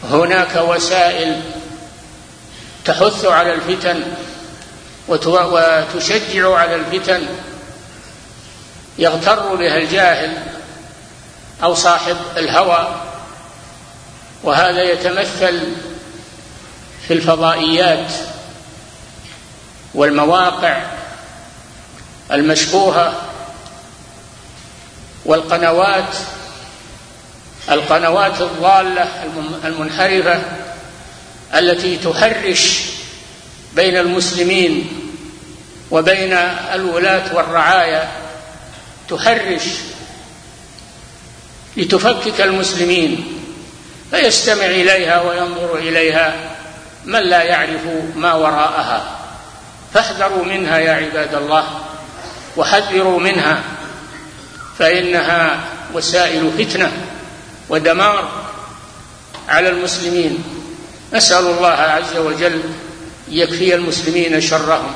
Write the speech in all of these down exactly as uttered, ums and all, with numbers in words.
هناك وسائل تحث على الفتن وتشجع على الفتن يغتر بها الجاهل أو صاحب الهوى، وهذا يتمثل في الفضائيات والمواقع المشبوهة والقنوات القنوات الضالة المنحرفة التي تحرش بين المسلمين وبين الولاة والرعايا، تحرش لتفكك المسلمين، فيستمع إليها وينظر إليها من لا يعرف ما وراءها. فاحذروا منها يا عباد الله، وحذروا منها، فإنها وسائل فتنة ودمار على المسلمين. نسأل الله عز وجل يكفي المسلمين شرهم.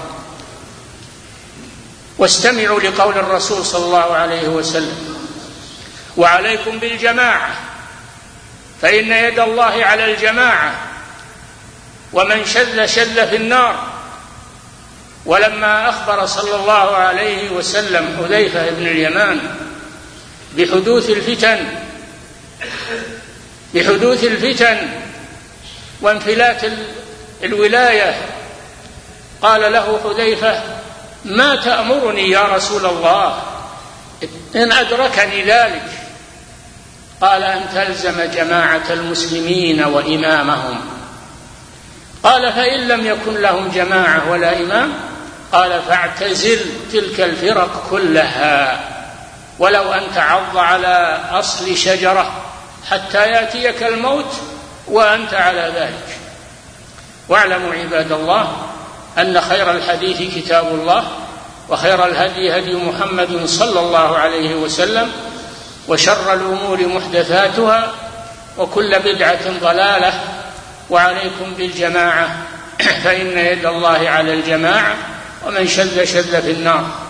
واستمعوا لقول الرسول صلى الله عليه وسلم: وعليكم بالجماعة فإن يد الله على الجماعة ومن شذ شذ في النار. ولما أخبر صلى الله عليه وسلم حذيفة بن اليمان بحدوث الفتن بحدوث الفتن وانفلات الولاية، قال له حذيفة: ما تأمرني يا رسول الله إن أدركني ذلك؟ قال: أن تلزم جماعة المسلمين وإمامهم. قال: فإن لم يكن لهم جماعة ولا إمام؟ قال: فاعتزل تلك الفرق كلها، ولو أن تعض على أصل شجرة حتى يأتيك الموت وأنت على ذلك. واعلموا عباد الله أن خير الحديث كتاب الله، وخير الهدي هدي محمد صلى الله عليه وسلم، وشر الأمور محدثاتها، وكل بدعة ضلالة. وعليكم بالجماعة فإن يد الله على الجماعة ومن شذ شذ في النار.